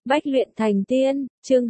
Bách luyện thành tiên, chương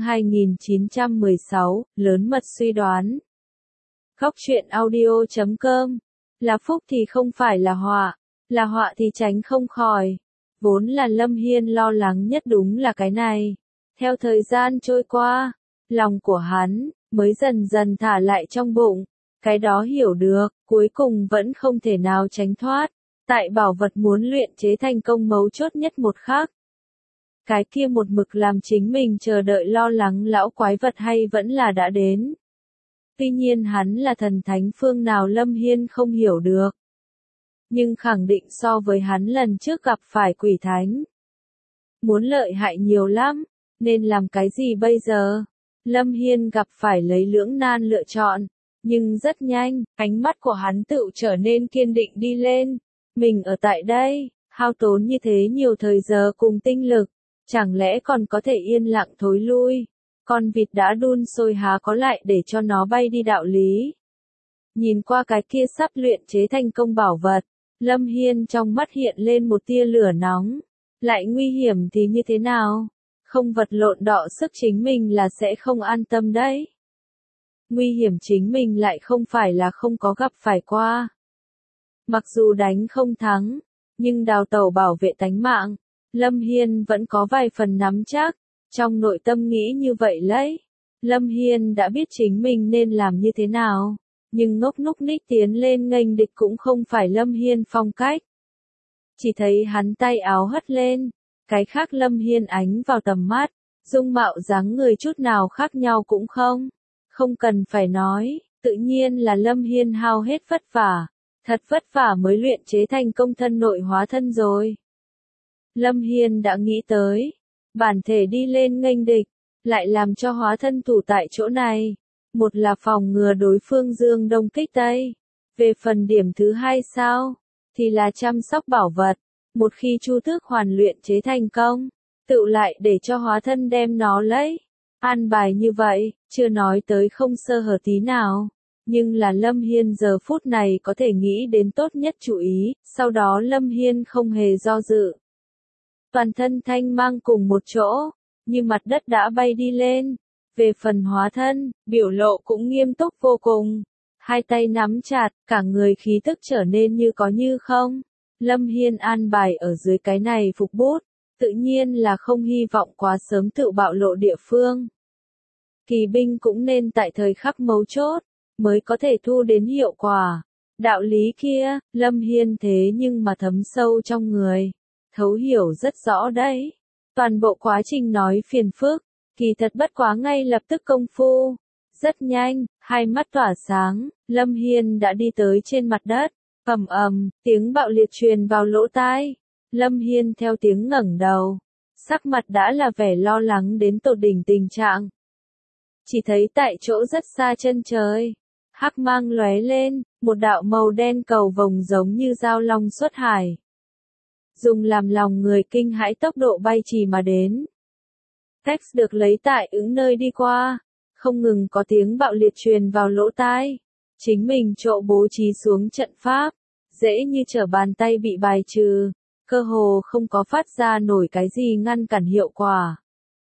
2916, lớn mật suy đoán. Góc truyện audio.com. Là phúc thì không phải là họa thì tránh không khỏi. Vốn là Lâm Hiên lo lắng nhất đúng là cái này. Theo thời gian trôi qua, lòng của hắn mới dần dần thả lại trong bụng. Cái đó hiểu được, cuối cùng vẫn không thể nào tránh thoát. Tại bảo vật muốn luyện chế thành công mấu chốt nhất một khắc. Cái kia một mực làm chính mình chờ đợi lo lắng lão quái vật hay vẫn là đã đến. Tuy nhiên hắn là thần thánh phương nào Lâm Hiên không hiểu được. Nhưng khẳng định so với hắn lần trước gặp phải quỷ thánh. Muốn lợi hại nhiều lắm, nên làm cái gì bây giờ? Lâm Hiên gặp phải lấy lưỡng nan lựa chọn. Nhưng rất nhanh, ánh mắt của hắn tự trở nên kiên định đi lên. Mình ở tại đây, hao tốn như thế nhiều thời giờ cùng tinh lực. Chẳng lẽ còn có thể yên lặng thối lui? Con vịt đã đun sôi há có lại để cho nó bay đi đạo lý? Nhìn qua cái kia sắp luyện chế thành công bảo vật, Lâm Hiên trong mắt hiện lên một tia lửa nóng. Lại nguy hiểm thì như thế nào? Không vật lộn đọ sức chính mình là sẽ không an tâm đấy. Nguy hiểm chính mình lại không phải là không có gặp phải qua. Mặc dù đánh không thắng, nhưng đào tẩu bảo vệ tánh mạng. Lâm Hiên vẫn có vài phần nắm chắc, trong nội tâm nghĩ như vậy lấy. Lâm Hiên đã biết chính mình nên làm như thế nào, nhưng ngốc núc ních tiến lên nghênh địch cũng không phải Lâm Hiên phong cách. Chỉ thấy hắn tay áo hất lên, cái khác Lâm Hiên ánh vào tầm mắt, dung mạo dáng người chút nào khác nhau cũng không. Không cần phải nói, tự nhiên là Lâm Hiên hao hết vất vả, thật vất vả mới luyện chế thành công thân nội hóa thân rồi. Lâm Hiên đã nghĩ tới, bản thể đi lên nghênh địch, lại làm cho hóa thân thủ tại chỗ này. Một là phòng ngừa đối phương dương đông kích tây. Về phần điểm thứ hai sao, thì là chăm sóc bảo vật. Một khi chu tước hoàn luyện chế thành công, tự lại để cho hóa thân đem nó lấy. An bài như vậy, chưa nói tới không sơ hở tí nào. Nhưng là Lâm Hiên giờ phút này có thể nghĩ đến tốt nhất chú ý, sau đó Lâm Hiên không hề do dự. Toàn thân thanh mang cùng một chỗ, như mặt đất đã bay đi lên. Về phần hóa thân, biểu lộ cũng nghiêm túc vô cùng. Hai tay nắm chặt, cả người khí tức trở nên như có như không. Lâm Hiên an bài ở dưới cái này phục bút, tự nhiên là không hy vọng quá sớm tự bạo lộ địa phương. Kỳ binh cũng nên tại thời khắc mấu chốt, mới có thể thu đến hiệu quả. Đạo lý kia, Lâm Hiên thế nhưng mà thấm sâu trong người. Thấu hiểu rất rõ đấy. Toàn bộ quá trình nói phiền phức, kỳ thật bất quá ngay lập tức công phu. Rất nhanh, hai mắt tỏa sáng, Lâm Hiên đã đi tới trên mặt đất. Ầm ầm, tiếng bạo liệt truyền vào lỗ tai. Lâm Hiên theo tiếng ngẩng đầu. Sắc mặt đã là vẻ lo lắng đến tột đỉnh tình trạng. Chỉ thấy tại chỗ rất xa chân trời, hắc mang lóe lên, một đạo màu đen cầu vồng giống như dao long xuất hải. Dùng làm lòng người kinh hãi tốc độ bay trì mà đến. Text được lấy tại ứng nơi đi qua, không ngừng có tiếng bạo liệt truyền vào lỗ tai. Chính mình chỗ bố trí xuống trận pháp, dễ như trở bàn tay bị bài trừ, cơ hồ không có phát ra nổi cái gì ngăn cản hiệu quả.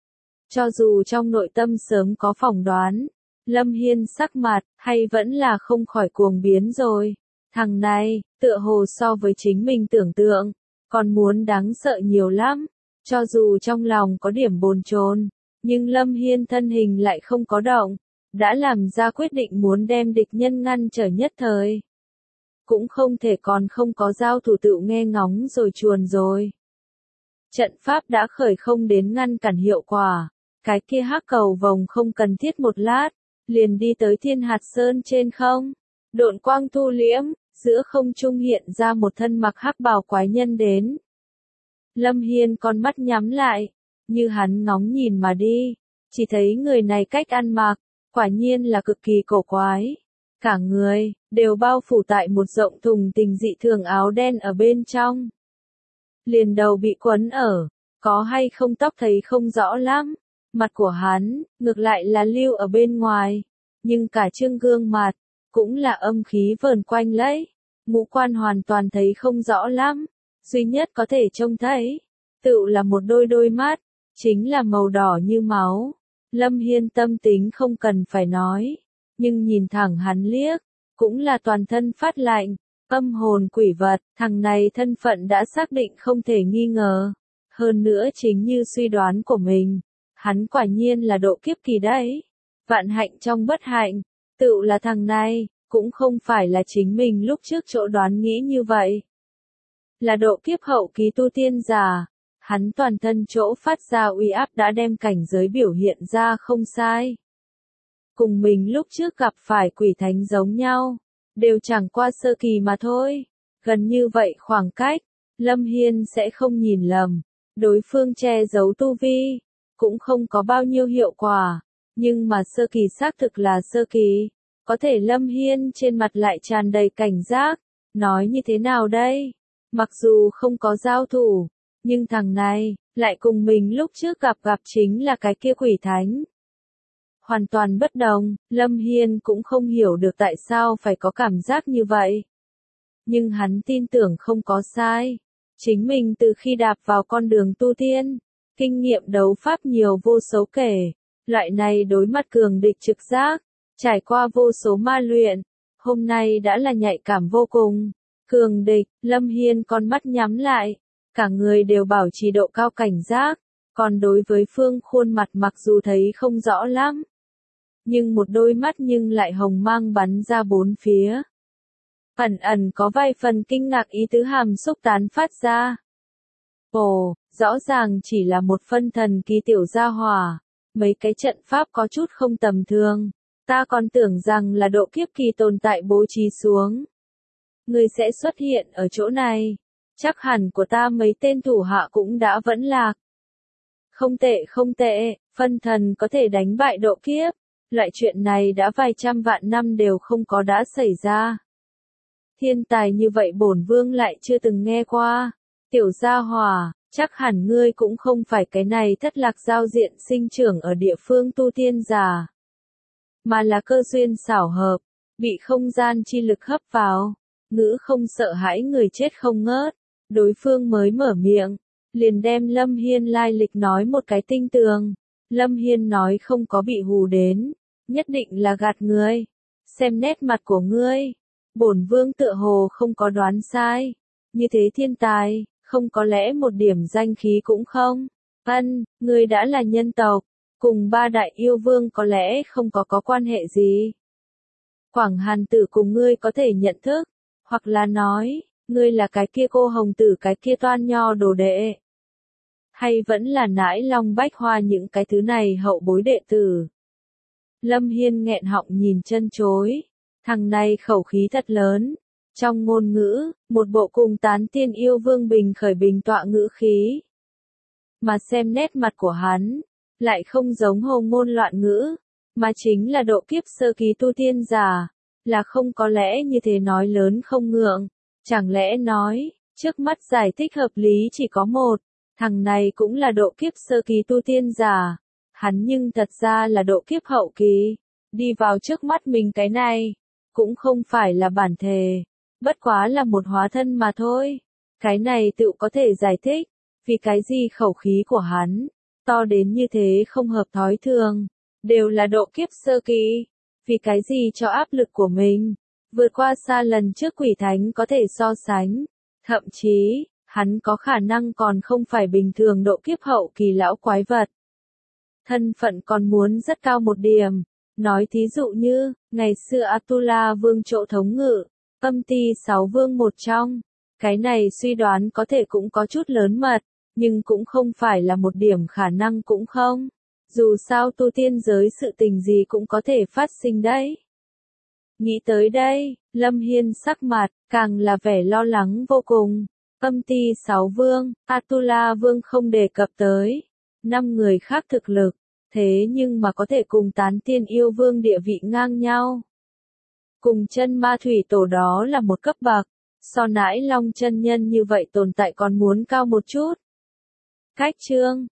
Cho dù trong nội tâm sớm có phỏng đoán, Lâm Hiên sắc mặt, hay vẫn là không khỏi cuồng biến rồi. Thằng này, tựa hồ so với chính mình tưởng tượng, còn muốn đáng sợ nhiều lắm. Cho dù trong lòng có điểm bồn chồn, nhưng Lâm Hiên thân hình lại không có động, đã làm ra quyết định muốn đem địch nhân ngăn trở nhất thời. Cũng không thể còn không có giao thủ tự nghe ngóng rồi chuồn rồi. Trận pháp đã khởi không đến ngăn cản hiệu quả. Cái kia hắc cầu vồng không cần thiết một lát, liền đi tới Thiên Hạt Sơn trên không. Độn quang thu liễm, giữa không trung hiện ra một thân mặc hắc bào quái nhân đến. Lâm Hiên con mắt nhắm lại, như hắn ngóng nhìn mà đi, chỉ thấy người này cách ăn mặc, quả nhiên là cực kỳ cổ quái. Cả người, đều bao phủ tại một rộng thùng tình dị thường áo đen ở bên trong. Liền đầu bị quấn ở, có hay không tóc thấy không rõ lắm. Mặt của hắn, ngược lại là lưu ở bên ngoài, nhưng cả trương gương mặt, cũng là âm khí vờn quanh lấy. Ngũ quan hoàn toàn thấy không rõ lắm, duy nhất có thể trông thấy, tự là một đôi mắt, chính là màu đỏ như máu. Lâm Hiên tâm tính không cần phải nói, nhưng nhìn thẳng hắn liếc, cũng là toàn thân phát lạnh, âm hồn quỷ vật, thằng này thân phận đã xác định không thể nghi ngờ. Hơn nữa chính như suy đoán của mình, hắn quả nhiên là độ kiếp kỳ đấy. Vạn hạnh trong bất hạnh, tựu là thằng này, cũng không phải là chính mình lúc trước chỗ đoán nghĩ như vậy. Là độ kiếp hậu kỳ tu tiên giả, hắn toàn thân chỗ phát ra uy áp đã đem cảnh giới biểu hiện ra không sai. Cùng mình lúc trước gặp phải quỷ thánh giống nhau, đều chẳng qua sơ kỳ mà thôi. Gần như vậy khoảng cách, Lâm Hiên sẽ không nhìn lầm. Đối phương che giấu tu vi, cũng không có bao nhiêu hiệu quả. Nhưng mà sơ kỳ xác thực là sơ kỳ. Có thể Lâm Hiên trên mặt lại tràn đầy cảnh giác. Nói như thế nào đây? Mặc dù không có giao thủ, nhưng thằng này, lại cùng mình lúc trước gặp chính là cái kia quỷ thánh. Hoàn toàn bất đồng, Lâm Hiên cũng không hiểu được tại sao phải có cảm giác như vậy. Nhưng hắn tin tưởng không có sai. Chính mình từ khi đạp vào con đường tu tiên, kinh nghiệm đấu pháp nhiều vô số kể. Loại này đối mặt cường địch trực giác, trải qua vô số ma luyện, hôm nay đã là nhạy cảm vô cùng. Cường địch, Lâm Hiên con mắt nhắm lại, cả người đều bảo trì độ cao cảnh giác, còn đối với phương khuôn mặt mặc dù thấy không rõ lắm, nhưng một đôi mắt nhưng lại hồng mang bắn ra bốn phía. Ẩn ẩn có vài phần kinh ngạc ý tứ hàm xúc tán phát ra. Ồ, rõ ràng chỉ là một phân thần kỳ tiểu gia hỏa, mấy cái trận pháp có chút không tầm thường, ta còn tưởng rằng là độ kiếp kỳ tồn tại bố trí xuống. Người sẽ xuất hiện ở chỗ này, chắc hẳn của ta mấy tên thủ hạ cũng đã vẫn lạc. Không tệ không tệ, phân thần có thể đánh bại độ kiếp, loại chuyện này đã vài trăm vạn năm đều không có đã xảy ra. Thiên tài như vậy bổn vương lại chưa từng nghe qua. Tiểu gia hỏa, chắc hẳn ngươi cũng không phải cái này thất lạc giao diện sinh trưởng ở địa phương tu tiên giả, mà là cơ duyên xảo hợp, bị không gian chi lực hấp vào. Ngữ không sợ hãi người chết không ngớt, đối phương mới mở miệng, liền đem Lâm Hiên lai lịch nói một cái tinh tường. Lâm Hiên nói không có bị hù đến, nhất định là gạt người. Xem nét mặt của ngươi, bổn vương tựa hồ không có đoán sai. Như thế thiên tài, không có lẽ một điểm danh khí cũng không. Ngươi đã là nhân tộc, cùng ba đại yêu vương có lẽ không có quan hệ gì. Quảng Hàn Tử cùng ngươi có thể nhận thức, hoặc là nói, ngươi là cái kia cô hồng tử cái kia toan nho đồ đệ. Hay vẫn là nãi long bách hoa những cái thứ này hậu bối đệ tử. Lâm Hiên nghẹn họng nhìn chân chối, thằng này khẩu khí thật lớn. Trong ngôn ngữ, một bộ cùng tán tiên yêu vương bình khởi bình tọa ngữ khí. Mà xem nét mặt của hắn, lại không giống hồ ngôn loạn ngữ, mà chính là độ kiếp sơ kỳ tu tiên giả, là không có lẽ như thế nói lớn không ngượng. Chẳng lẽ nói, trước mắt giải thích hợp lý chỉ có một, thằng này cũng là độ kiếp sơ kỳ tu tiên giả, hắn nhưng thật ra là độ kiếp hậu kỳ, đi vào trước mắt mình cái này, cũng không phải là bản thể, bất quá là một hóa thân mà thôi. Cái này tự có thể giải thích, vì cái gì khẩu khí của hắn, to đến như thế không hợp thói thường, đều là độ kiếp sơ kỳ, vì cái gì cho áp lực của mình, vượt qua xa lần trước quỷ thánh có thể so sánh, thậm chí, hắn có khả năng còn không phải bình thường độ kiếp hậu kỳ lão quái vật. Thân phận còn muốn rất cao một điểm, nói thí dụ như, ngày xưa Atula vương chỗ thống ngự, âm ti 6 vương một trong, cái này suy đoán có thể cũng có chút lớn mật, nhưng cũng không phải là một điểm khả năng cũng không. Dù sao tu tiên giới sự tình gì cũng có thể phát sinh đấy. Nghĩ tới đây, Lâm Hiên sắc mặt, càng là vẻ lo lắng vô cùng. Âm ti 6 vương, Atula vương không đề cập tới. 5 người khác thực lực, thế nhưng mà có thể cùng tán tiên yêu vương địa vị ngang nhau. Cùng chân ma thủy tổ đó là một cấp bậc, so nãi long chân nhân như vậy tồn tại còn muốn cao một chút. Cách chương